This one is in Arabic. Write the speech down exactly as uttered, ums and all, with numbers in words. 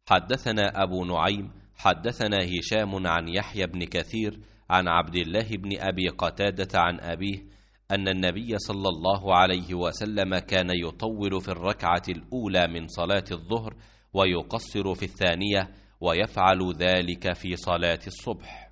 حدثنا أبو نعيم حدثنا هشام عن يحيى بن كثير عن عبد الله بن أبي قتادة عن أبيه أن النبي صلى الله عليه وسلم كان يطول في الركعة الأولى من صلاة الظهر ويقصر في الثانية، ويفعل ذلك في صلاة الصبح.